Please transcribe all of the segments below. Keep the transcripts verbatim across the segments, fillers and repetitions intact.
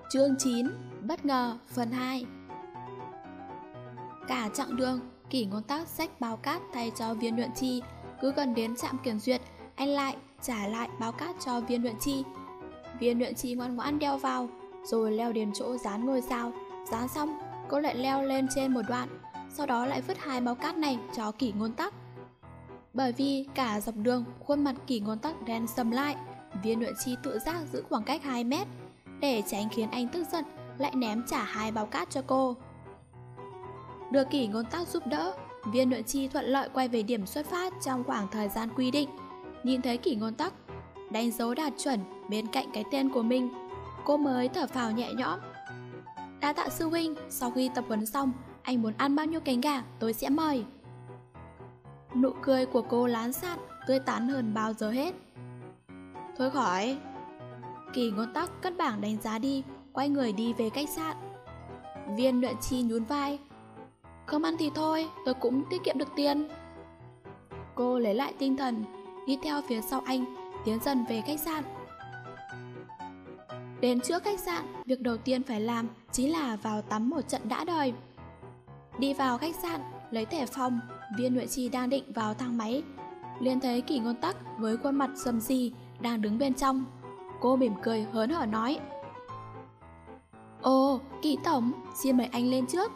Chương chín. Bất ngờ phần hai. Cả chặng đường, Kỷ Ngôn Tắc xách báo cát thay cho Viên Nhuận Chi. Cứ gần đến trạm kiểm duyệt, anh lại trả lại báo cát cho Viên Nhuận Chi. Viên Nhuận Chi ngoan ngoãn đeo vào, rồi leo đến chỗ dán ngôi sao. Dán xong, cô lại leo lên trên một đoạn, sau đó lại vứt hai báo cát này cho Kỷ Ngôn Tắc. Bởi vì cả dọc đường, khuôn mặt Kỷ Ngôn Tắc đen sầm lại, Viên Nhuận Chi tự giác giữ khoảng cách hai mét, để tránh khiến anh tức giận, lại ném trả hai báo cát cho cô. Được Kỷ Ngôn Tắc giúp đỡ, Viên Nhuận Chi thuận lợi quay về điểm xuất phát trong khoảng thời gian quy định. Nhìn thấy Kỷ Ngôn Tắc đánh dấu đạt chuẩn bên cạnh cái tên của mình, cô mới thở phào nhẹ nhõm. Đa tạ sư huynh, sau khi tập huấn xong, anh muốn ăn bao nhiêu cánh gà tôi sẽ mời. Nụ cười của cô lán xạn, tươi tắn hơn bao giờ hết. Thôi khỏi. Kỷ Ngôn Tắc cất bảng đánh giá đi, quay người đi về khách sạn. Viên Nhuận Chi nhún vai. Không ăn thì thôi, tôi cũng tiết kiệm được tiền. Cô lấy lại tinh thần, đi theo phía sau anh, tiến dần về khách sạn. Đến trước khách sạn, việc đầu tiên phải làm chính là vào tắm một trận đã đời. Đi vào khách sạn, lấy thẻ phòng, Viên Nhuận Chi đang định vào thang máy, liền thấy Kỷ Ngôn Tắc với khuôn mặt sầm sì đang đứng bên trong. Cô mỉm cười hớn hở nói: Ồ, Kỷ tổng, xin mời anh lên trước.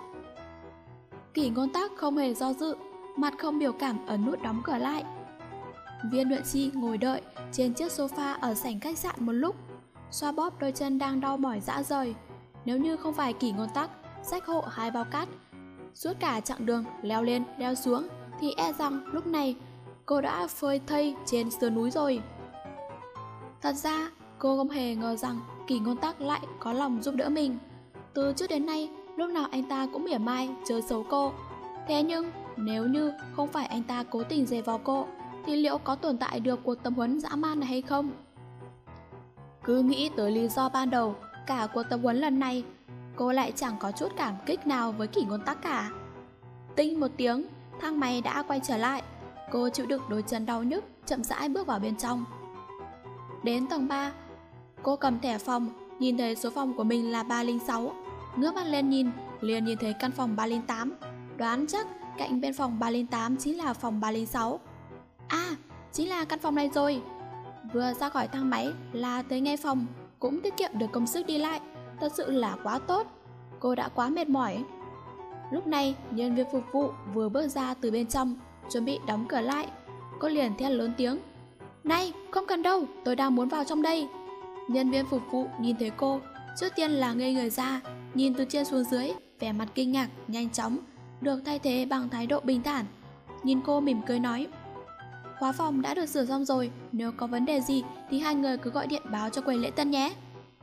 Kỷ Ngôn Tắc không hề do dự, mặt không biểu cảm ấn nút đóng cửa lại. Viên Nhuận Chi ngồi đợi trên chiếc sofa ở sảnh khách sạn một lúc, xoa bóp đôi chân đang đau mỏi rã rời. Nếu như không phải Kỷ Ngôn Tắc xách hộ hai bao cát suốt cả chặng đường leo lên leo xuống, thì e rằng lúc này cô đã phơi thây trên sườn núi rồi. Thật ra cô không hề ngờ rằng Kỷ Ngôn Tắc lại có lòng giúp đỡ mình. Từ trước đến nay, lúc nào anh ta cũng mỉa mai chơi xấu cô. Thế nhưng nếu như không phải anh ta cố tình giày vò cô, thì liệu có tồn tại được cuộc tập huấn dã man này hay không? Cứ nghĩ tới lý do ban đầu cả cuộc tập huấn lần này, cô lại chẳng có chút cảm kích nào với Kỷ Ngôn Tắc cả. Tinh một tiếng, thang máy đã quay trở lại. Cô chịu đựng đôi chân đau nhức, chậm rãi bước vào bên trong. Đến tầng ba, cô cầm thẻ phòng, nhìn thấy số phòng của mình là ba không sáu. Ngước mắt lên nhìn, liền nhìn thấy căn phòng ba không tám. Đoán chắc cạnh bên phòng ba không tám chính là phòng ba không sáu. À, chính là căn phòng này rồi. Vừa ra khỏi thang máy là tới ngay phòng, cũng tiết kiệm được công sức đi lại. Thật sự là quá tốt. Cô đã quá mệt mỏi. Lúc này, nhân viên phục vụ vừa bước ra từ bên trong, chuẩn bị đóng cửa lại. Cô liền thét lớn tiếng: Này, không cần đâu, tôi đang muốn vào trong đây. Nhân viên phục vụ nhìn thấy cô, trước tiên là ngây người ra, nhìn từ trên xuống dưới, vẻ mặt kinh ngạc nhanh chóng được thay thế bằng thái độ bình thản. Nhìn cô mỉm cười nói: Khóa phòng đã được sửa xong rồi, nếu có vấn đề gì thì hai người cứ gọi điện báo cho quầy lễ tân nhé.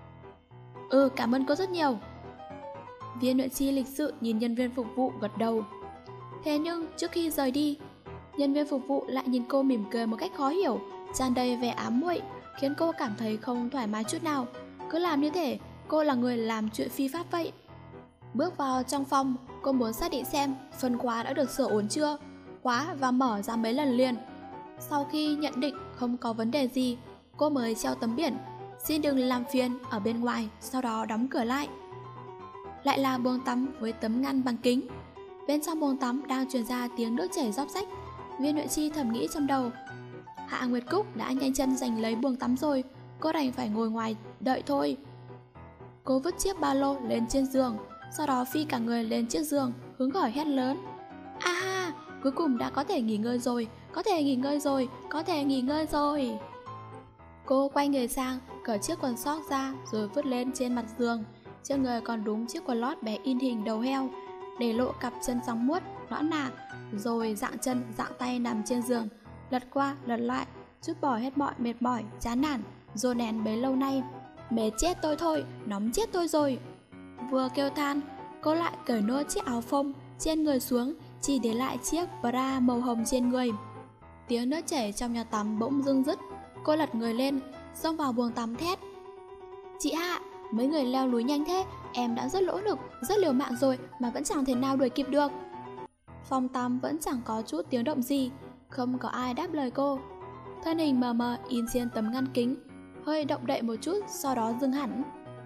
Ừ, cảm ơn cô rất nhiều. Viên Nhuận Chi lịch sự nhìn nhân viên phục vụ gật đầu. Thế nhưng trước khi rời đi, nhân viên phục vụ lại nhìn cô mỉm cười một cách khó hiểu, tràn đầy vẻ ám muội, khiến cô cảm thấy không thoải mái chút nào. Cứ làm như thể cô là người làm chuyện phi pháp vậy. Bước vào trong phòng, cô muốn xác định xem phần khóa đã được sửa ổn chưa, khóa và mở ra mấy lần liền. Sau khi nhận định không có vấn đề gì, cô mới treo tấm biển xin đừng làm phiền ở bên ngoài, sau đó đóng cửa lại. Lại là buồng tắm với tấm ngăn bằng kính. Bên trong buồng tắm đang truyền ra tiếng nước chảy róc rách. Viên Nhuận Chi thầm nghĩ trong đầu: Hạ Nguyệt Cúc đã nhanh chân giành lấy buồng tắm rồi, cô đành phải ngồi ngoài đợi thôi. Cô vứt chiếc ba lô lên trên giường, sau đó phi cả người lên chiếc giường, hứng khởi hét lớn: A ha, cuối cùng đã có thể nghỉ ngơi rồi, có thể nghỉ ngơi rồi, có thể nghỉ ngơi rồi. Cô quay người sang, cởi chiếc quần sóc ra rồi vứt lên trên mặt giường. Trên người còn đúng chiếc quần lót bé in hình đầu heo, để lộ cặp chân sóng muốt, nõn nà, rồi dạng chân dạng tay nằm trên giường, lật qua lật lại, chút bỏ hết mọi mệt mỏi, chán nản, dồn nén bấy lâu nay. Mệt chết tôi thôi, nóng chết tôi rồi. Vừa kêu than, cô lại cởi nốt chiếc áo phông trên người xuống, chỉ để lại chiếc bra màu hồng trên người. Tiếng nước chảy trong nhà tắm bỗng dưng dứt. Cô lật người lên, xông vào buồng tắm thét: Chị Hạ, mấy người leo núi nhanh thế, em đã rất nỗ lực, rất liều mạng rồi mà vẫn chẳng thể nào đuổi kịp được. Phòng tắm vẫn chẳng có chút tiếng động gì, không có ai đáp lời cô. Thân hình mờ mờ in trên tấm ngăn kính, hơi động đậy một chút, sau đó dừng hẳn.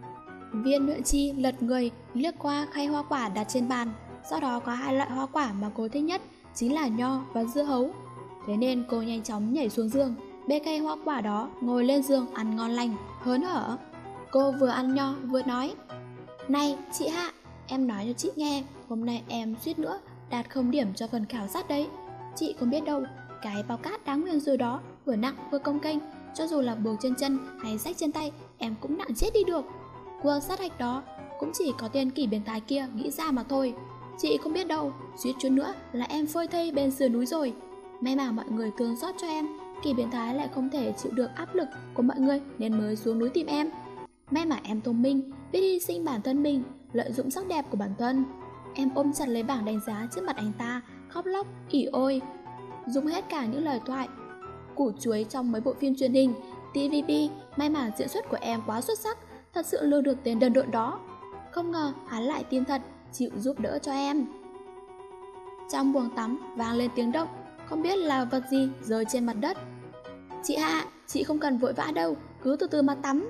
Viên Nhuận Chi lật người liếc qua khay hoa quả đặt trên bàn. Sau đó có hai loại hoa quả mà cô thích nhất chính là nho và dưa hấu. Thế nên cô nhanh chóng nhảy xuống giường, bê cây hoa quả đó ngồi lên giường ăn ngon lành, hớn hở. Cô vừa ăn nho vừa nói: "Này chị Hạ, em nói cho chị nghe, hôm nay em suýt nữa đạt không điểm cho phần khảo sát đấy. Chị không biết đâu, cái bao cát đáng nguyền rủi đó vừa nặng vừa cong kênh, cho dù là buộc trên chân hay xách trên tay em cũng nặng chết đi được. Cuộc sát hạch đó cũng chỉ có tên kỷ biến thái kia nghĩ ra mà thôi. Chị không biết đâu, suýt chút nữa là em phơi thây bên sườn núi rồi. May mà mọi người thương xót cho em, kỷ biến thái lại không thể chịu được áp lực của mọi người nên mới xuống núi tìm em. May mà em thông minh, biết hy sinh bản thân mình, lợi dụng sắc đẹp của bản thân." Em ôm chặt lấy bảng đánh giá trước mặt anh ta, khóc lóc, ỉ ôi, dùng hết cả những lời thoại củ chuối trong mấy bộ phim truyền hình, tê vê pê. May mà diễn xuất của em quá xuất sắc, thật sự lừa được tên đần độn đó. Không ngờ hắn lại tin thật, chịu giúp đỡ cho em. Trong buồng tắm vang lên tiếng động, không biết là vật gì rơi trên mặt đất. "Chị Hạ, chị không cần vội vã đâu, cứ từ từ mà tắm."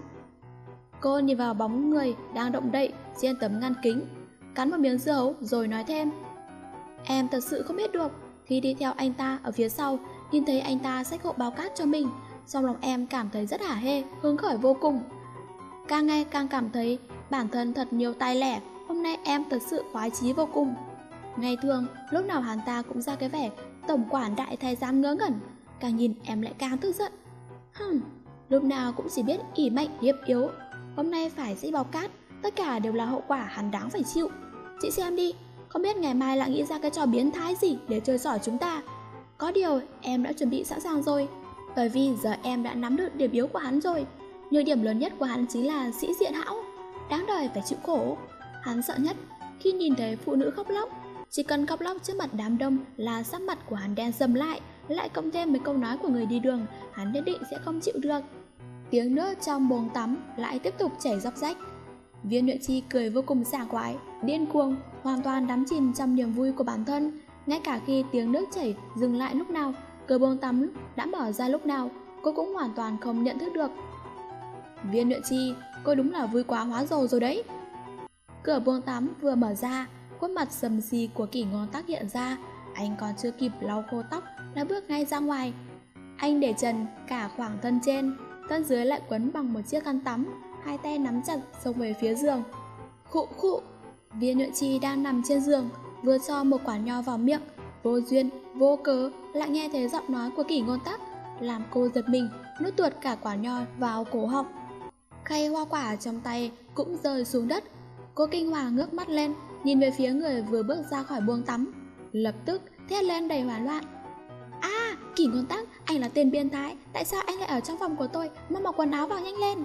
Cô nhìn vào bóng người đang động đậy trên tấm ngăn kính, cắn một miếng dưa hấu rồi nói thêm: "Em thật sự không biết được, khi đi theo anh ta ở phía sau, nhìn thấy anh ta xách hộ bao cát cho mình, trong lòng em cảm thấy rất hả hê, hứng khởi vô cùng. Càng ngày càng cảm thấy bản thân thật nhiều tài lẻ, hôm nay em thật sự khoái chí vô cùng. Ngày thường, lúc nào hắn ta cũng ra cái vẻ tổng quản đại thái giám ngớ ngẩn, càng nhìn em lại càng tức giận. Hừm, lúc nào cũng chỉ biết ỉ mạnh hiếp yếu, hôm nay phải xách bao cát, tất cả đều là hậu quả hắn đáng phải chịu. Chị xem đi, không biết ngày mai lại nghĩ ra cái trò biến thái gì để chơi xỏ chúng ta. Có điều em đã chuẩn bị sẵn sàng rồi, bởi vì giờ em đã nắm được điểm yếu của hắn rồi. Nhược điểm lớn nhất của hắn chính là sĩ diện hão, đáng đời phải chịu khổ. Hắn sợ nhất khi nhìn thấy phụ nữ khóc lóc, chỉ cần khóc lóc trước mặt đám đông là sắc mặt của hắn đen sầm lại, lại cộng thêm mấy câu nói của người đi đường, hắn nhất định sẽ không chịu được." Tiếng nước trong bồn tắm lại tiếp tục chảy róc rách. Viên Nhuận Chi cười vô cùng sảng khoái, điên cuồng, hoàn toàn đắm chìm trong niềm vui của bản thân. Ngay cả khi tiếng nước chảy dừng lại lúc nào, cửa bồn tắm đã mở ra lúc nào, cô cũng hoàn toàn không nhận thức được. Viên Nhuận Chi, cô đúng là vui quá hóa rồ rồi đấy. Cửa bồn tắm vừa mở ra, khuôn mặt sầm xì của Kỷ Ngôn Tắc hiện ra. Anh còn chưa kịp lau khô tóc đã bước ngay ra ngoài. Anh để trần cả khoảng thân trên, thân dưới lại quấn bằng một chiếc khăn tắm, hai tay nắm chặt xông về phía giường. Khụ khụ. Viên Nhuận Chi đang nằm trên giường, vừa cho một quả nho vào miệng, vô duyên vô cớ lại nghe thấy giọng nói của Kỷ Ngôn Tắc, làm cô giật mình, nuốt tuột cả quả nho vào cổ họng. Khay hoa quả trong tay cũng rơi xuống đất. Cô kinh hoàng ngước mắt lên, nhìn về phía người vừa bước ra khỏi buồng tắm, lập tức thét lên đầy hoảng loạn: "A, à, Kỷ Ngôn Tắc, anh là tên biến thái, tại sao anh lại ở trong phòng của tôi, mau mặc quần áo vào nhanh lên."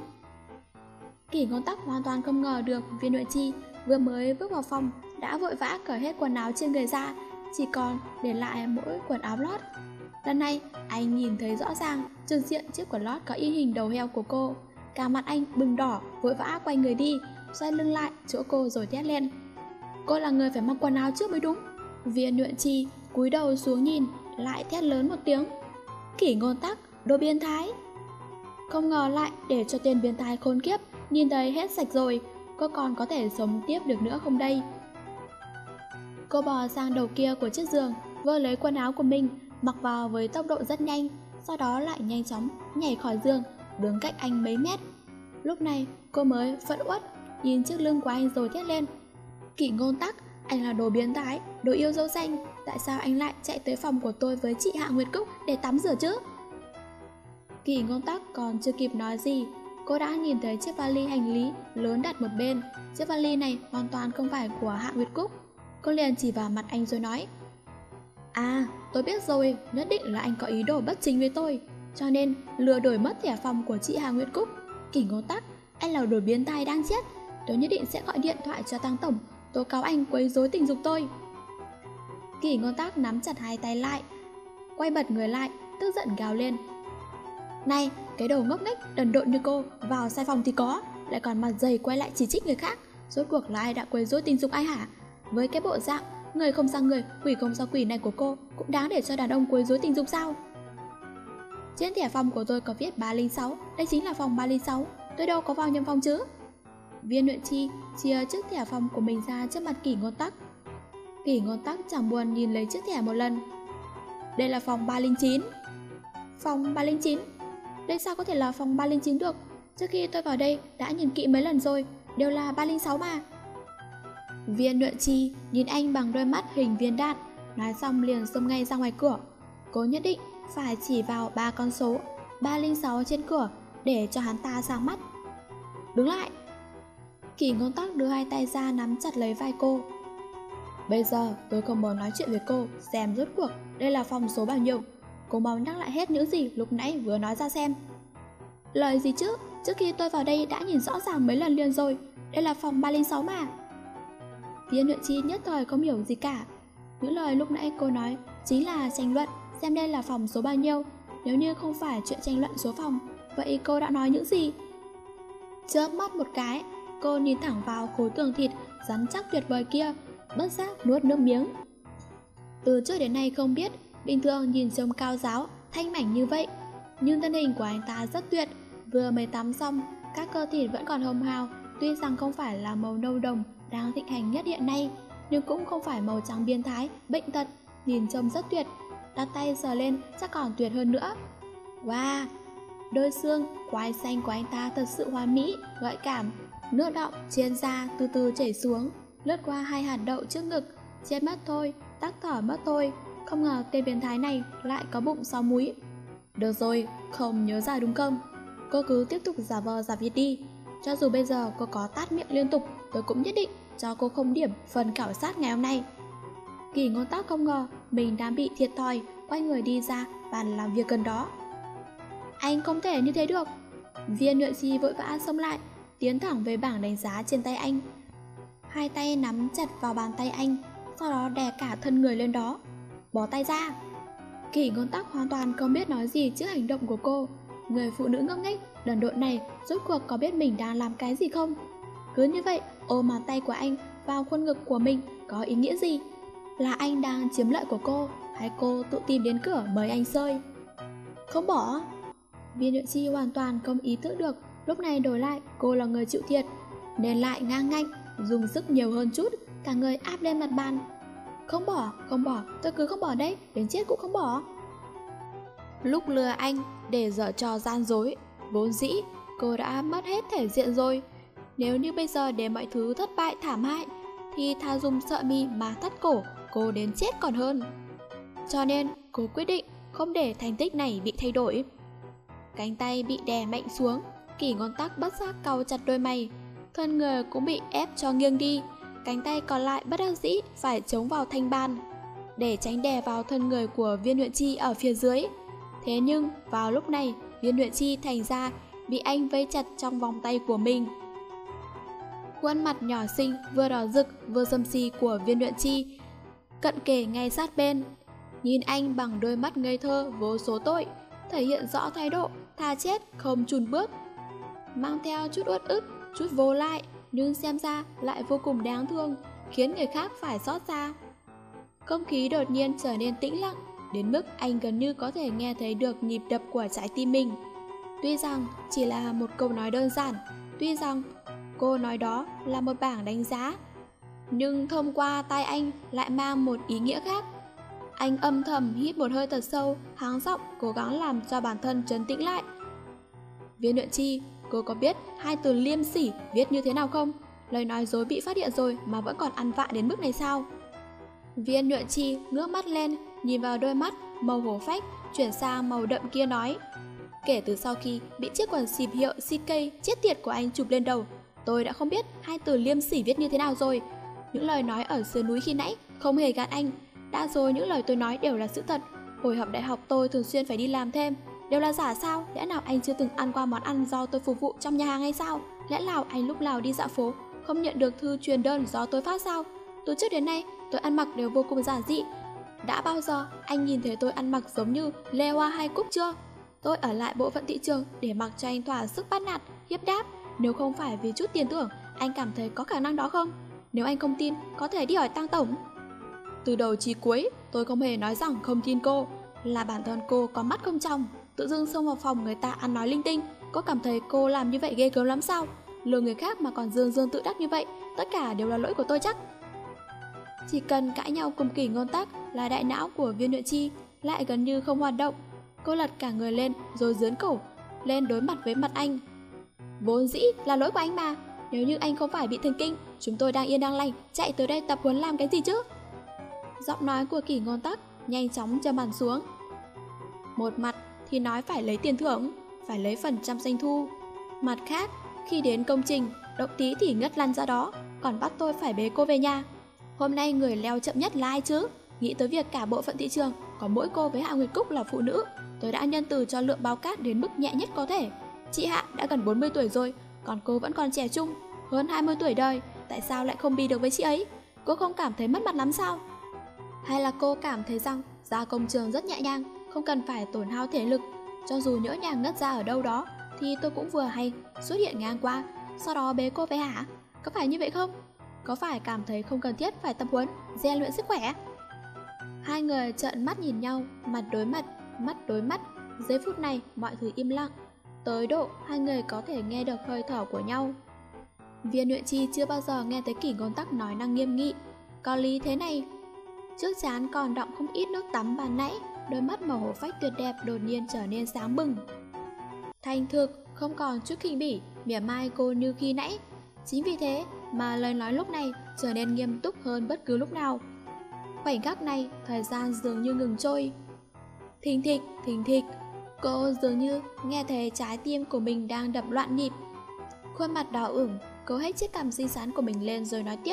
Kỷ Ngôn Tắc hoàn toàn không ngờ được Viên Nhuận Chi vừa mới bước vào phòng đã vội vã cởi hết quần áo trên người ra, chỉ còn để lại mỗi quần áo lót. Lần này anh nhìn thấy rõ ràng trực diện chiếc quần lót có in hình đầu heo của cô. Cả mặt anh bừng đỏ, vội vã quay người đi, xoay lưng lại chỗ cô rồi thét lên: "Cô là người phải mặc quần áo trước mới đúng." Viên Nhuận Chi cúi đầu xuống nhìn, lại thét lớn một tiếng: "Kỷ Ngôn Tắc, đồ biến thái!" Không ngờ lại để cho tên biến thái khốn kiếp nhìn thấy hết sạch rồi, cô còn có thể sống tiếp được nữa không đây? Cô bò sang đầu kia của chiếc giường, vơ lấy quần áo của mình, mặc vào với tốc độ rất nhanh, sau đó lại nhanh chóng nhảy khỏi giường, đứng cách anh mấy mét. Lúc này cô mới phẫn uất nhìn chiếc lưng của anh rồi thét lên: "Kỷ Ngôn Tắc, anh là đồ biến thái, đồ yêu dâu xanh, tại sao anh lại chạy tới phòng của tôi với chị Hạ Nguyệt Cúc để tắm rửa chứ?" Kỷ Ngôn Tắc còn chưa kịp nói gì, cô đã nhìn thấy chiếc vali hành lý lớn đặt một bên. Chiếc vali này hoàn toàn không phải của Hạ Nguyệt Cúc. Cô liền chỉ vào mặt anh rồi nói: "À, tôi biết rồi, nhất định là anh có ý đồ bất chính với tôi, cho nên lừa đổi mất thẻ phòng của chị Hà Nguyệt Cúc. Kỷ Ngôn Tắc, anh là đồ biến thái đang chết. Tôi nhất định sẽ gọi điện thoại cho Tăng Tổng, tố cáo anh quấy rối tình dục tôi." Kỷ Ngôn Tắc nắm chặt hai tay lại, quay bật người lại, tức giận gào lên: "Này, cái đầu ngốc nghếch đần độn như cô, vào sai phòng thì có, lại còn mặt dày quay lại chỉ trích người khác. Rốt cuộc là ai đã quấy rối tình dục ai hả? Với cái bộ dạng người không ra người, quỷ không ra quỷ này của cô, cũng đáng để cho đàn ông quấy rối tình dục sao? Trên thẻ phòng của tôi có viết ba không sáu, đây chính là phòng ba không sáu, tôi đâu có vào nhầm phòng chứ?" Viên Luyện Chi chia chiếc thẻ phòng của mình ra trước mặt Kỷ Ngôn Tắc. Kỷ Ngôn Tắc chẳng buồn nhìn lấy chiếc thẻ một lần. Đây là phòng ba linh chín. Phòng ba linh chín? Đây sao có thể là phòng ba linh chín được? Trước khi tôi vào đây đã nhìn kỹ mấy lần rồi, đều là ba linh sáu mà. Viên Luyện Chi nhìn anh bằng đôi mắt hình viên đạn, nói xong liền xông ngay ra ngoài cửa. Cô nhất định phải chỉ vào ba con số ba linh sáu trên cửa để cho hắn ta sang mắt. Đứng lại! Kỷ Ngôn Tắc đưa hai tay ra nắm chặt lấy vai cô. Bây giờ tôi không muốn nói chuyện với cô, xem rốt cuộc đây là phòng số bao nhiêu. Cô mau nhắc lại hết những gì lúc nãy vừa nói ra xem. Lời gì chứ? Trước khi tôi vào đây đã nhìn rõ ràng mấy lần liền rồi. Đây là phòng ba linh sáu mà. Viên Luyện Chi nhất thời không hiểu gì cả. Những lời lúc nãy cô nói chính là tranh luận xem đây là phòng số bao nhiêu. Nếu như không phải chuyện tranh luận số phòng, vậy cô đã nói những gì? Chớp mắt một cái, cô nhìn thẳng vào khối tường thịt rắn chắc tuyệt vời kia, bất giác nuốt nước miếng. Từ trước đến nay không biết, bình thường nhìn trông cao giáo, thanh mảnh như vậy, nhưng thân hình của anh ta rất tuyệt. Vừa mới tắm xong, các cơ thịt vẫn còn hồng hào. Tuy rằng không phải là màu nâu đồng đang thịnh hành nhất hiện nay, nhưng cũng không phải màu trắng biến thái, bệnh tật, nhìn trông rất tuyệt. Đặt tay sờ lên chắc còn tuyệt hơn nữa. Wow! Đôi xương, quai xanh của anh ta thật sự hoàn mỹ, gợi cảm. Nước đọng trên da từ từ chảy xuống, lướt qua hai hạt đậu trước ngực. Chết mất thôi, tắc thở mất thôi. Không ngờ tên biến thái này lại có bụng sáu múi. Được rồi, không nhớ ra đúng không? Cô cứ tiếp tục giả vờ giả vịt đi. Cho dù bây giờ cô có tát miệng liên tục, tôi cũng nhất định cho cô không điểm phần khảo sát ngày hôm nay. Kỷ Ngôn Tắc không ngờ mình đang bị thiệt thòi, quay người đi ra bàn làm việc gần đó. Anh không thể như thế được. Viên Luyện Chi vội vã xông lại, tiến thẳng về bảng đánh giá trên tay anh. Hai tay nắm chặt vào bàn tay anh, sau đó đè cả thân người lên đó. Bỏ tay ra! Kỷ Ngôn Tắc hoàn toàn không biết nói gì trước hành động của cô. Người phụ nữ ngốc nghếch đần độn này rốt cuộc có biết mình đang làm cái gì không? Cứ như vậy ôm bàn tay của anh vào khuôn ngực của mình có ý nghĩa gì? Là anh đang chiếm lợi của cô, hay cô tự tìm đến cửa mời anh sơi? Không bỏ! Viên Luyện Chi hoàn toàn không ý thức được lúc này đổi lại cô là người chịu thiệt, nên lại ngang ngạnh dùng sức nhiều hơn chút, cả người áp lên mặt bàn. Không bỏ, không bỏ, tôi cứ không bỏ đấy, đến chết cũng không bỏ. Lúc lừa anh để giở trò gian dối, vốn dĩ cô đã mất hết thể diện rồi. Nếu như bây giờ để mọi thứ thất bại thảm hại, thì thà dùng sợ mi mà thắt cổ cô đến chết còn hơn. Cho nên cô quyết định không để thành tích này bị thay đổi. Cánh tay bị đè mạnh xuống, Kỷ Ngôn Tắc bất giác cau chặt đôi mày, thân người cũng bị ép cho nghiêng đi. Cánh tay còn lại bất đắc dĩ phải chống vào thanh ban để tránh đè vào thân người của Viên Luyện Chi ở phía dưới. Thế nhưng vào lúc này, Viên Luyện Chi thành ra bị anh vây chặt trong vòng tay của mình. Khuôn mặt nhỏ xinh vừa đỏ rực vừa xâm xì của Viên Luyện Chi cận kề ngay sát bên, nhìn anh bằng đôi mắt ngây thơ vô số tội, thể hiện rõ thái độ tha chết không chùn bước, mang theo chút uất ức, chút vô lại, nhưng xem ra lại vô cùng đáng thương, khiến người khác phải xót xa. Không khí đột nhiên trở nên tĩnh lặng, đến mức anh gần như có thể nghe thấy được nhịp đập của trái tim mình. Tuy rằng chỉ là một câu nói đơn giản, tuy rằng cô nói đó là một bảng đánh giá, nhưng thông qua tai anh lại mang một ý nghĩa khác. Anh âm thầm hít một hơi thật sâu, háng giọng cố gắng làm cho bản thân trấn tĩnh lại. Viên Luyện Chi, cô có biết hai từ liêm sỉ viết như thế nào không? Lời nói dối bị phát hiện rồi mà vẫn còn ăn vạ đến mức này sao? Viên Luyện Chi ngước mắt lên, nhìn vào đôi mắt màu hổ phách chuyển sang màu đậm kia nói: Kể từ sau khi bị chiếc quần xịp hiệu xê ca chết tiệt của anh chụp lên đầu, tôi đã không biết hai từ liêm sỉ viết như thế nào rồi. Những lời nói ở sườn núi khi nãy không hề gạt anh. Đã rồi, những lời tôi nói đều là sự thật. Hồi học đại học tôi thường xuyên phải đi làm thêm, đều là giả sao? Lẽ nào anh chưa từng ăn qua món ăn do tôi phục vụ trong nhà hàng hay sao? Lẽ nào anh lúc nào đi dạo phố không nhận được thư truyền đơn do tôi phát sao? Từ trước đến nay tôi ăn mặc đều vô cùng giản dị. Đã bao giờ anh nhìn thấy tôi ăn mặc giống như Lê Hoa hay Cúc chưa? Tôi ở lại bộ phận thị trường để mặc cho anh thỏa sức bắt nạt, hiếp đáp. Nếu không phải vì chút tiền thưởng, anh cảm thấy có khả năng đó không? Nếu anh không tin, có thể đi hỏi Tăng Tổng. Từ đầu chí cuối, tôi không hề nói rằng không tin cô, là bản thân cô có mắt không trong, tự dưng xông vào phòng người ta ăn nói linh tinh. Có cảm thấy cô làm như vậy ghê gớm lắm sao? lừa người khác mà còn dương dương tự đắc như vậy, tất cả đều là lỗi của tôi chắc. Chỉ cần cãi nhau cùng Kỷ Ngôn Tắc là đại não của Viên Nhuận Chi lại gần như không hoạt động. Cô lật cả người lên rồi dướn cổ lên đối mặt với mặt anh. Vốn dĩ là lỗi của anh mà, nếu như anh không phải bị thần kinh, chúng tôi đang yên đang lành chạy tới đây tập huấn làm cái gì chứ? Giọng nói của Kỷ Ngôn Tắc nhanh chóng trầm hẳn xuống. Một mặt thì nói phải lấy tiền thưởng, phải lấy phần trăm doanh thu. Mặt khác, khi đến công trình, động tí thì ngất lăn ra đó, còn bắt tôi phải bế cô về nhà. Hôm nay người leo chậm nhất là ai chứ? Nghĩ tới việc cả bộ phận thị trường có mỗi cô với Hạ Nguyệt Cúc là phụ nữ, tôi đã nhân từ cho lượng báo cát đến mức nhẹ nhất có thể. Chị Hạ đã gần bốn mươi tuổi rồi, còn cô vẫn còn trẻ trung, hơn hai mươi tuổi đời, tại sao lại không bi được với chị ấy? Cô không cảm thấy mất mặt lắm sao? Hay là cô cảm thấy rằng ra công trường rất nhẹ nhàng, không cần phải tổn hao thể lực, cho dù nhỡ nhàng ngất ra ở đâu đó thì tôi cũng vừa hay xuất hiện ngang qua, sau đó bế cô về hả? Có phải như vậy không? Có phải cảm thấy không cần thiết phải tập huấn, rèn luyện sức khỏe? Hai người trợn mắt nhìn nhau, mặt đối mặt, mắt đối mắt. Giây phút này mọi thứ im lặng, tới độ hai người có thể nghe được hơi thở của nhau. Viên Nhuận Chi chưa bao giờ nghe thấy Kỷ Ngôn Tắc nói năng nghiêm nghị, có lý thế này. Trước trán còn đọng không ít nước tắm ban nãy, đôi mắt màu hổ phách tuyệt đẹp đột nhiên trở nên sáng bừng. Thành thực, không còn chút khinh bỉ, mỉa mai cô như khi nãy. Chính vì thế mà lời nói lúc này trở nên nghiêm túc hơn bất cứ lúc nào. Khoảnh khắc này, thời gian dường như ngừng trôi. Thình thịch, thình thịch, cô dường như nghe thấy trái tim của mình đang đập loạn nhịp. Khuôn mặt đỏ ửng, cô hết chiếc cằm xinh xắn của mình lên rồi nói tiếp.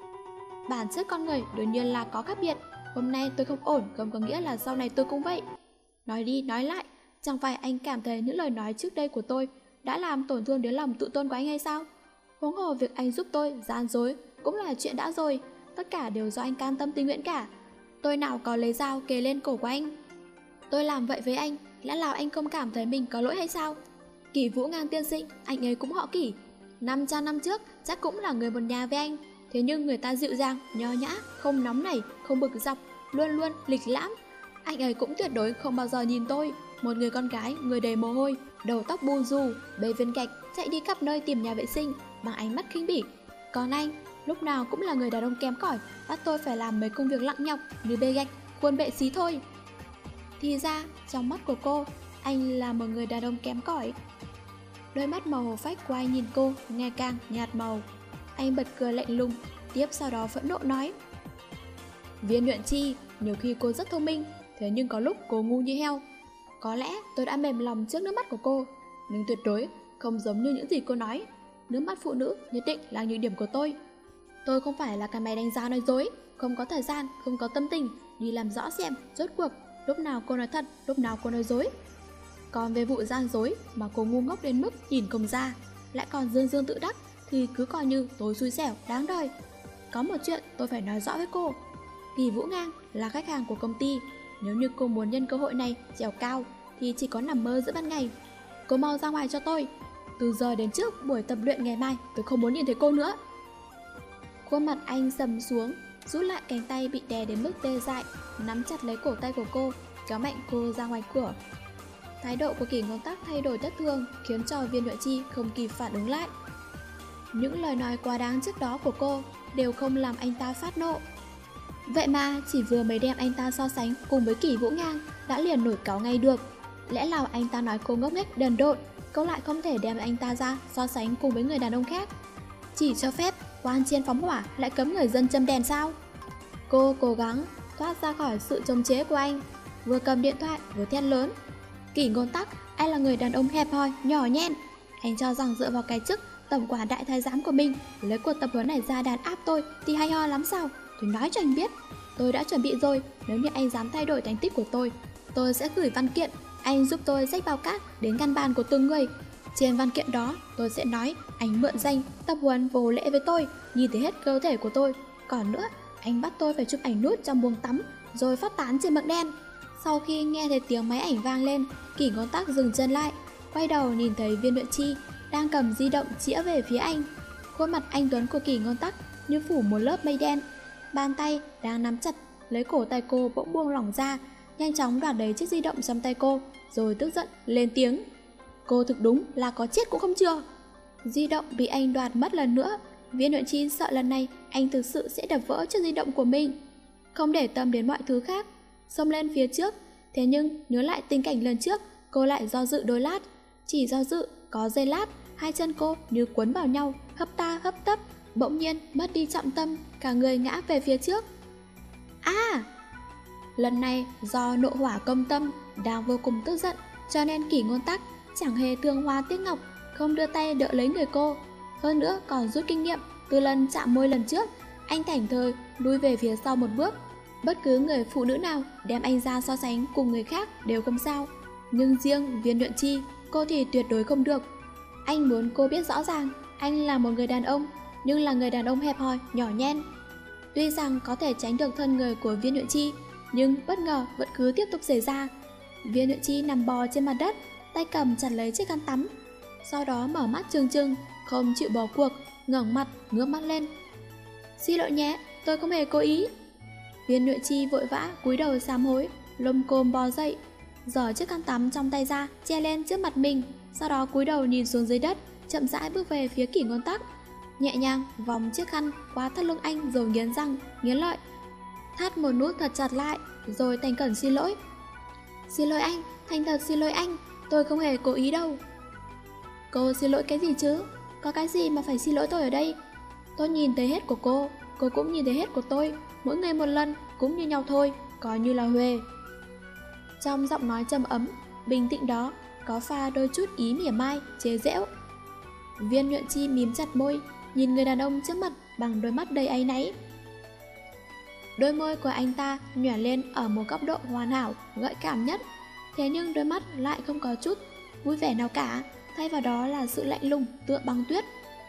Bản chất con người đương nhiên là có khác biệt. Hôm nay tôi không ổn không có nghĩa là sau này tôi cũng vậy. Nói đi nói lại, chẳng phải anh cảm thấy những lời nói trước đây của tôi đã làm tổn thương đến lòng tự tôn của anh hay sao? Huống hồ việc anh giúp tôi gian dối cũng là chuyện đã rồi, tất cả đều do anh cam tâm tình nguyện cả. Tôi nào có lấy dao kề lên cổ của anh. Tôi làm vậy với anh, lẽ nào anh không cảm thấy mình có lỗi hay sao? Kỷ Vũ Ngang tiên sinh, anh ấy cũng họ Kỷ. năm trăm năm trước chắc cũng là người một nhà với anh. Thế nhưng người ta dịu dàng, nho nhã, không nóng nảy, không bực dọc, luôn luôn lịch lãm. Anh ấy cũng tuyệt đối không bao giờ nhìn tôi, một người con gái, người đầy mồ hôi, đầu tóc bù rù, bê viên gạch, chạy đi khắp nơi tìm nhà vệ sinh bằng ánh mắt khinh bỉ. Còn anh, lúc nào cũng là người đàn ông kém cỏi, bắt tôi phải làm mấy công việc lặng nhọc như bê gạch, khuôn bệ xí thôi. Thì ra, trong mắt của cô, anh là một người đàn ông kém cỏi. Đôi mắt màu hồ phách của anh nhìn cô ngày càng nhạt màu. Anh bật cười lạnh lùng, tiếp sau đó phẫn nộ nói. Viên Nhuận Chi, nhiều khi cô rất thông minh, thế nhưng có lúc cô ngu như heo. Có lẽ tôi đã mềm lòng trước nước mắt của cô, nhưng tuyệt đối không giống như những gì cô nói. Nước mắt phụ nữ nhất định là nhược điểm của tôi. Tôi không phải là cái máy đánh giá nói dối, không có thời gian, không có tâm tình đi làm rõ xem rốt cuộc lúc nào cô nói thật, lúc nào cô nói dối. Còn về vụ gian dối mà cô ngu ngốc đến mức nhìn không ra, lại còn dương dương tự đắc, thì cứ coi như tôi xui xẻo, đáng đời. Có một chuyện tôi phải nói rõ với cô. Kỷ Vũ Ngang là khách hàng của công ty. Nếu như cô muốn nhân cơ hội này trèo cao thì chỉ có nằm mơ giữa ban ngày. Cô mau ra ngoài cho tôi. Từ giờ đến trước buổi tập luyện ngày mai, tôi không muốn nhìn thấy cô nữa. Khuôn mặt anh sầm xuống, rút lại cánh tay bị đè đến mức tê dại, nắm chặt lấy cổ tay của cô, kéo mạnh cô ra ngoài cửa. Thái độ của Kỷ Ngôn Tắc thay đổi thất thường, khiến cho Viên Nhuận Chi không kịp phản ứng lại. Những lời nói quá đáng trước đó của cô đều không làm anh ta phát nộ. Vậy mà chỉ vừa mới đem anh ta so sánh cùng với Kỷ Vũ Ngang đã liền nổi cáu ngay được. Lẽ nào anh ta nói cô ngốc nghếch đần độn, cô lại không thể đem anh ta ra so sánh cùng với người đàn ông khác? Chỉ cho phép quan trên phóng hỏa lại cấm người dân châm đèn sao? Cô cố gắng thoát ra khỏi sự chống chế của anh, vừa cầm điện thoại vừa thét lớn. Kỷ Ngôn Tắc, anh là người đàn ông hẹp hòi, nhỏ nhen. Anh cho rằng dựa vào cái chức tổng quản đại thái giám của mình, lấy cuộc tập huấn này ra đàn áp tôi thì hay ho lắm sao? Tôi nói cho anh biết, tôi đã chuẩn bị rồi. Nếu như anh dám thay đổi thành tích của tôi, tôi sẽ gửi văn kiện anh giúp tôi xách bao cát đến căn bàn của từng người. Trên văn kiện đó tôi sẽ nói anh mượn danh tập huấn vô lễ với tôi, nhìn thấy hết cơ thể của tôi. Còn nữa, anh bắt tôi phải chụp ảnh nút trong buồng tắm rồi phát tán trên mực đen. Sau khi nghe thấy tiếng máy ảnh vang lên, Kỷ Ngôn Tắc dừng chân lại, quay đầu nhìn thấy Viên Nhuận Chi đang cầm di động chĩa về phía anh. Khuôn mặt anh tuấn của Kỷ Ngôn Tắc như phủ một lớp mây đen, bàn tay đang nắm chặt lấy cổ tay cô bỗng buông lỏng ra, nhanh chóng đoạt lấy chiếc di động trong tay cô, rồi tức giận lên tiếng. Cô thực đúng là có chết cũng không chừa. Di động bị anh đoạt mất lần nữa. Viên Nhuận Chi sợ lần này anh thực sự sẽ đập vỡ chiếc di động của mình. Không để tâm đến mọi thứ khác, xông lên phía trước. Thế nhưng nhớ lại tình cảnh lần trước, cô lại do dự đôi lát. Chỉ do dự có giây lát, hai chân cô như cuốn vào nhau, hấp ta hấp tấp, bỗng nhiên mất đi trọng tâm, cả người ngã về phía trước. À! Lần này do nộ hỏa công tâm, đang vô cùng tức giận, cho nên Kỷ Ngôn Tắc chẳng hề thương hoa tiếc ngọc, không đưa tay đỡ lấy người cô. Hơn nữa còn rút kinh nghiệm từ lần chạm môi lần trước, anh thảnh thơi lùi về phía sau một bước. Bất cứ người phụ nữ nào đem anh ra so sánh cùng người khác đều không sao, nhưng riêng Viên Nhuận Chi, cô thì tuyệt đối không được. Anh muốn cô biết rõ ràng, anh là một người đàn ông, nhưng là người đàn ông hẹp hòi, nhỏ nhen. Tuy rằng có thể tránh được thân người của Viên Nhuận Chi, nhưng bất ngờ vẫn cứ tiếp tục xảy ra. Viên Nhuận Chi nằm bò trên mặt đất, tay cầm chặt lấy chiếc khăn tắm, sau đó mở mắt trừng trừng, không chịu bỏ cuộc, ngẩng mặt, ngước mắt lên. Xin lỗi nhé, tôi không hề cố ý. Viên Nhuận Chi vội vã cúi đầu sám hối, lồm cồm bò dậy, giở chiếc khăn tắm trong tay ra, che lên trước mặt mình, sau đó cúi đầu nhìn xuống dưới đất, chậm rãi bước về phía Kỷ Ngôn Tắc, nhẹ nhàng vòng chiếc khăn qua thắt lưng anh rồi nghiến răng, nghiến lợi, thắt một nút thật chặt lại, rồi thành khẩn xin lỗi. Xin lỗi anh, thành thật xin lỗi anh, tôi không hề cố ý đâu. Cô xin lỗi cái gì chứ? Có cái gì mà phải xin lỗi tôi ở đây? Tôi nhìn thấy hết của cô, cô cũng nhìn thấy hết của tôi, mỗi người một lần, cũng như nhau thôi, coi như là huề. Trong giọng nói trầm ấm, bình tĩnh đó, có pha đôi chút ý mỉa mai, chế giễu. Viên Nhuận Chi mím chặt môi, nhìn người đàn ông trước mặt bằng đôi mắt đầy áy náy. Đôi môi của anh ta nhỏe lên ở một góc độ hoàn hảo, gợi cảm nhất. Thế nhưng đôi mắt lại không có chút vui vẻ nào cả, thay vào đó là sự lạnh lùng tựa băng tuyết.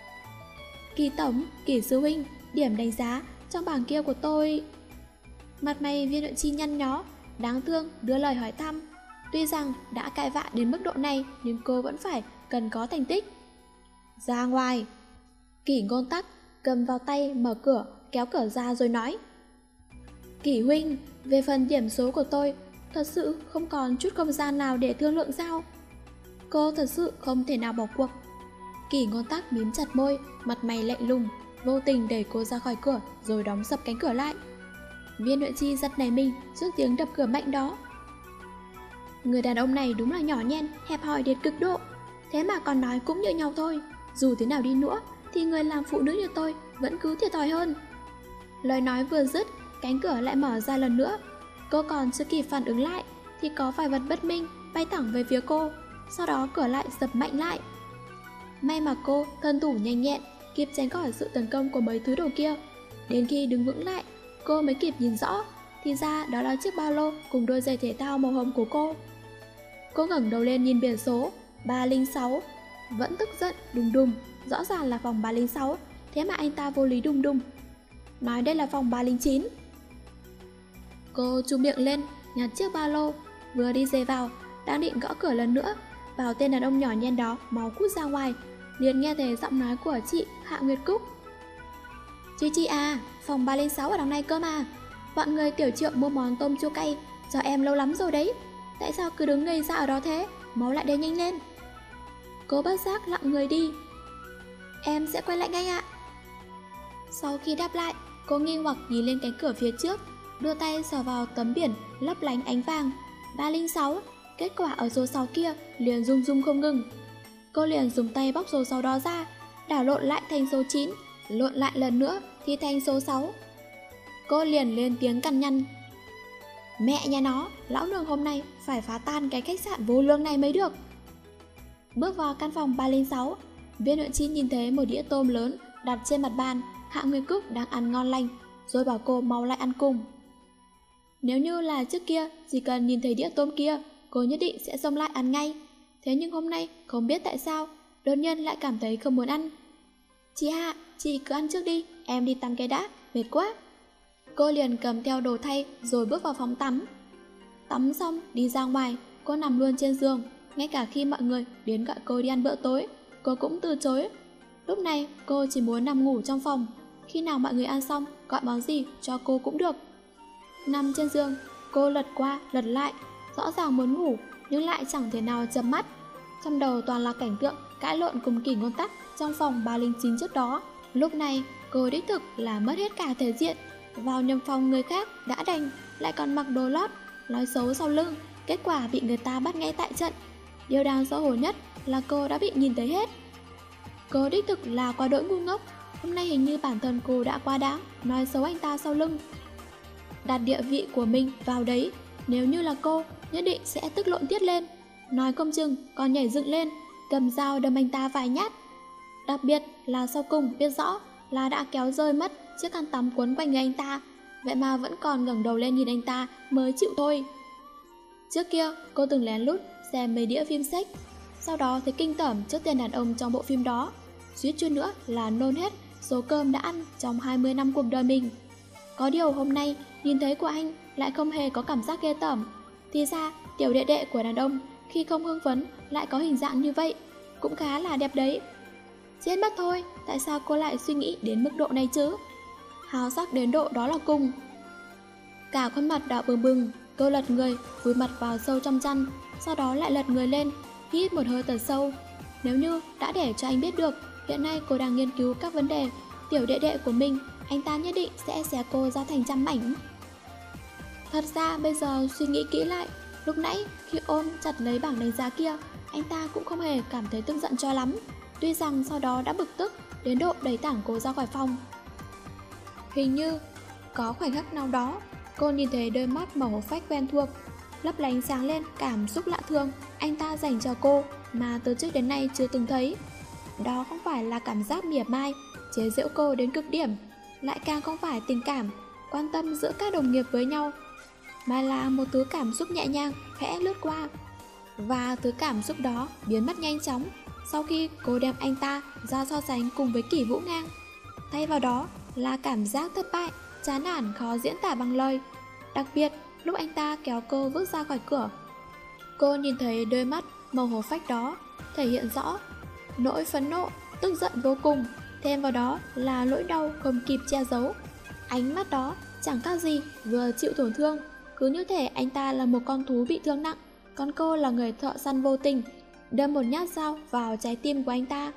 Kỳ tổng, Kỷ sư huynh, điểm đánh giá trong bảng kia của tôi. Mặt mày Viên Nhuận Chi nhăn nhó, đáng thương đưa lời hỏi thăm. Tuy rằng đã cãi vã đến mức độ này, nhưng cô vẫn phải cần có thành tích. Ra ngoài. Kỷ Ngôn Tắc cầm vào tay mở cửa, kéo cửa ra rồi nói. Kỷ huynh, về phần điểm số của tôi, thật sự không còn chút không gian nào để thương lượng sao? Cô thật sự không thể nào bỏ cuộc. Kỷ Ngôn Tắc mím chặt môi, mặt mày lạnh lùng, vô tình đẩy cô ra khỏi cửa rồi đóng sập cánh cửa lại. Viên Nhuận Chi giật nảy mình trước tiếng đập cửa mạnh đó. Người đàn ông này đúng là nhỏ nhen, hẹp hòi đến cực độ, thế mà còn nói cũng như nhau thôi. Dù thế nào đi nữa thì người làm phụ nữ như tôi vẫn cứ thiệt thòi hơn. Lời nói vừa dứt, cánh cửa lại mở ra lần nữa. Cô còn chưa kịp phản ứng lại thì có vài vật bất minh bay thẳng về phía cô, sau đó cửa lại dập mạnh lại. May mà cô thân thủ nhanh nhẹn, kịp tránh khỏi sự tấn công của mấy thứ đồ kia. Đến khi đứng vững lại, cô mới kịp nhìn rõ, thì ra đó là chiếc ba lô cùng đôi giày thể thao màu hồng của cô. Cô ngẩng đầu lên nhìn biển số ba không sáu, vẫn tức giận đùng đùng, rõ ràng là phòng ba không sáu, thế mà anh ta vô lý đùng đùng nói đây là phòng ba không chín. Cô chu miệng lên, nhặt chiếc ba lô, vừa đi dề vào, đang định gõ cửa lần nữa, bảo tên đàn ông nhỏ nhen đó mau cút ra ngoài, liền nghe thấy giọng nói của chị Hạ Nguyệt Cúc. Chị chị à, phòng ba không sáu ở đằng này cơ mà. Bọn người Tiểu Triệu mua món tôm chua cay cho em lâu lắm rồi đấy. Tại sao cứ đứng ngây ra ở đó thế? Mau lại đây nhanh lên. Cô bất giác lặng người đi. Em sẽ quay lại ngay ạ. Sau khi đáp lại, cô nghi hoặc nhìn lên cánh cửa phía trước, đưa tay sờ vào tấm biển lấp lánh ánh vàng ba không sáu. Kết quả ở số sáu kia liền rung rung không ngừng. Cô liền dùng tay bóc số sáu đó ra, đảo lộn lại thành số chín, lộn lại lần nữa thì thành số sáu. Cô liền lên tiếng cằn nhằn. Mẹ nhà nó, lão nương hôm nay phải phá tan cái khách sạn vô lương này mới được. Bước vào căn phòng ba không sáu, Viên Nhuận Chi nhìn thấy một đĩa tôm lớn đặt trên mặt bàn. Hạ Nguyên Cúc đang ăn ngon lành, rồi bảo cô mau lại ăn cùng. Nếu như là trước kia, chỉ cần nhìn thấy đĩa tôm kia, cô nhất định sẽ xông lại ăn ngay. Thế nhưng hôm nay, không biết tại sao, đột nhiên lại cảm thấy không muốn ăn. Chị Hạ, chị cứ ăn trước đi, em đi tắm cái đã, mệt quá. Cô liền cầm theo đồ thay rồi bước vào phòng tắm. Tắm xong, đi ra ngoài, cô nằm luôn trên giường. Ngay cả khi mọi người đến gọi cô đi ăn bữa tối, cô cũng từ chối. Lúc này, cô chỉ muốn nằm ngủ trong phòng. Khi nào mọi người ăn xong, gọi món gì cho cô cũng được. Nằm trên giường, cô lật qua, lật lại, rõ ràng muốn ngủ, nhưng lại chẳng thể nào chợp mắt. trong đầu toàn là cảnh tượng cãi lộn cùng Kỷ Ngôn Tắc trong phòng ba linh chín trước đó. Lúc này cô đích thực là mất hết cả thể diện, vào nhầm phòng người khác đã đành, lại còn mặc đồ lót, nói xấu sau lưng, kết quả bị người ta bắt ngay tại trận. Điều đáng xấu hổ nhất là cô đã bị nhìn thấy hết. Cô đích thực là quá đỗi ngu ngốc, hôm nay hình như bản thân cô đã quá đáng, nói xấu anh ta sau lưng. Đặt địa vị của mình vào đấy, nếu như là cô, nhất định sẽ tức lộn tiết lên, nói không chừng còn nhảy dựng lên, cầm dao đâm anh ta vài nhát. Đặc biệt là sau cùng biết rõ là đã kéo rơi mất chiếc khăn tắm quấn quanh người anh ta, vậy mà vẫn còn ngẩng đầu lên nhìn anh ta mới chịu thôi. Trước kia cô từng lén lút xem mấy đĩa phim sách, sau đó thấy kinh tởm trước tên đàn ông trong bộ phim đó, suýt chút nữa là nôn hết số cơm đã ăn trong hai mươi năm cuộc đời mình. Có điều hôm nay nhìn thấy của anh lại không hề có cảm giác ghê tởm. Thì ra tiểu đệ đệ của đàn ông khi không hưng phấn lại có hình dạng như vậy, cũng khá là đẹp đấy. Chết mất thôi, tại sao cô lại suy nghĩ đến mức độ này chứ? Háo sắc đến độ đó là cùng. Cả khuôn mặt đỏ bừng bừng, cô lật người, vùi mặt vào sâu trong chăn, sau đó lại lật người lên, hít một hơi thật sâu. Nếu như đã để cho anh biết được hiện nay cô đang nghiên cứu các vấn đề tiểu đệ đệ của mình, anh ta nhất định sẽ xé cô ra thành trăm mảnh. Thật ra bây giờ suy nghĩ kỹ lại, lúc nãy khi ôm chặt lấy bảng đánh giá kia, anh ta cũng không hề cảm thấy tức giận cho lắm, tuy rằng sau đó đã bực tức đến độ đẩy thẳng cô ra khỏi phòng. Hình như có khoảnh khắc nào đó cô nhìn thấy đôi mắt màu phách quen thuộc, lấp lánh sáng lên cảm xúc lạ thường anh ta dành cho cô mà từ trước đến nay chưa từng thấy. Đó không phải là cảm giác mỉa mai, chế giễu cô đến cực điểm, lại càng không phải tình cảm, quan tâm giữa các đồng nghiệp với nhau, mà là một thứ cảm xúc nhẹ nhàng, khẽ lướt qua. Và thứ cảm xúc đó biến mất nhanh chóng sau khi cô đem anh ta ra so sánh cùng với Kỷ Vũ Ngang. Thay vào đó là cảm giác thất bại, chán nản khó diễn tả bằng lời. Đặc biệt lúc anh ta kéo cô bước ra khỏi cửa, cô nhìn thấy đôi mắt màu hổ phách đó thể hiện rõ nỗi phẫn nộ, tức giận vô cùng, thêm vào đó là nỗi đau không kịp che giấu. Ánh mắt đó chẳng khác gì vừa chịu tổn thương, cứ như thể anh ta là một con thú bị thương nặng, còn cô là người thợ săn vô tình đâm một nhát dao vào trái tim của anh ta.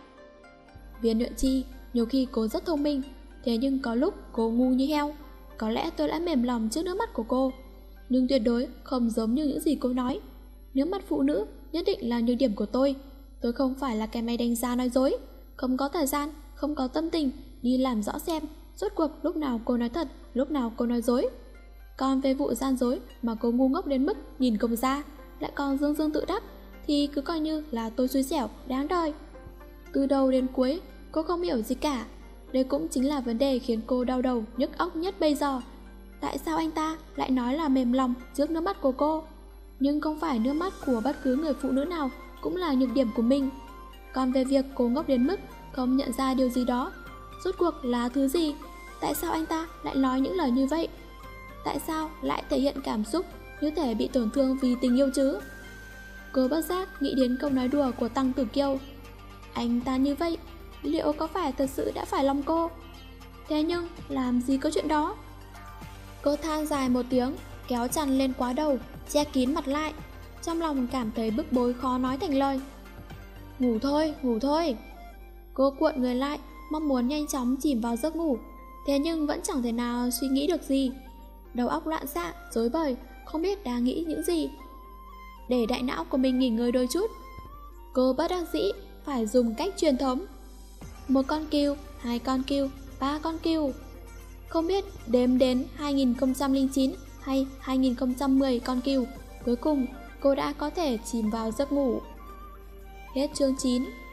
Viên Luyện Chi, nhiều khi cô rất thông minh, thế nhưng có lúc cô ngu như heo. Có lẽ tôi đã mềm lòng trước nước mắt của cô, nhưng tuyệt đối không giống như những gì cô nói. Nước mắt phụ nữ nhất định là nhược điểm của tôi. Tôi không phải là cái máy đánh giá nói dối, không có thời gian, không có tâm tình đi làm rõ xem rốt cuộc lúc nào cô nói thật, lúc nào cô nói dối. Còn về vụ gian dối mà cô ngu ngốc đến mức nhìn không ra, lại còn dương dương tự đắc, thì cứ coi như là tôi xui xẻo, đáng đời. Từ đầu đến cuối, cô không hiểu gì cả. Đây cũng chính là vấn đề khiến cô đau đầu, nhức óc nhất bây giờ. Tại sao anh ta lại nói là mềm lòng trước nước mắt của cô? Nhưng không phải nước mắt của bất cứ người phụ nữ nào cũng là nhược điểm của mình. Còn về việc cô ngốc đến mức không nhận ra điều gì đó, rốt cuộc là thứ gì? Tại sao anh ta lại nói những lời như vậy? Tại sao lại thể hiện cảm xúc như thể bị tổn thương vì tình yêu chứ? Cô bất giác nghĩ đến câu nói đùa của Tăng Tử Kiêu. Anh ta như vậy, liệu có phải thật sự đã phải lòng cô? Thế nhưng làm gì có chuyện đó? Cô than dài một tiếng, kéo chăn lên quá đầu, che kín mặt lại, trong lòng cảm thấy bức bối khó nói thành lời. Ngủ thôi, ngủ thôi. Cô cuộn người lại, mong muốn nhanh chóng chìm vào giấc ngủ, thế nhưng vẫn chẳng thể nào suy nghĩ được gì. Đầu óc loạn xạ, rối bời, không biết đang nghĩ những gì. Để đại não của mình nghỉ ngơi đôi chút, cô bất đắc dĩ phải dùng cách truyền thống. Một con cừu, hai con cừu, ba con cừu. Không biết đếm đến hai nghìn không trăm lẻ chín hay hai nghìn không trăm mười con cừu, cuối cùng cô đã có thể chìm vào giấc ngủ. Hết chương chín.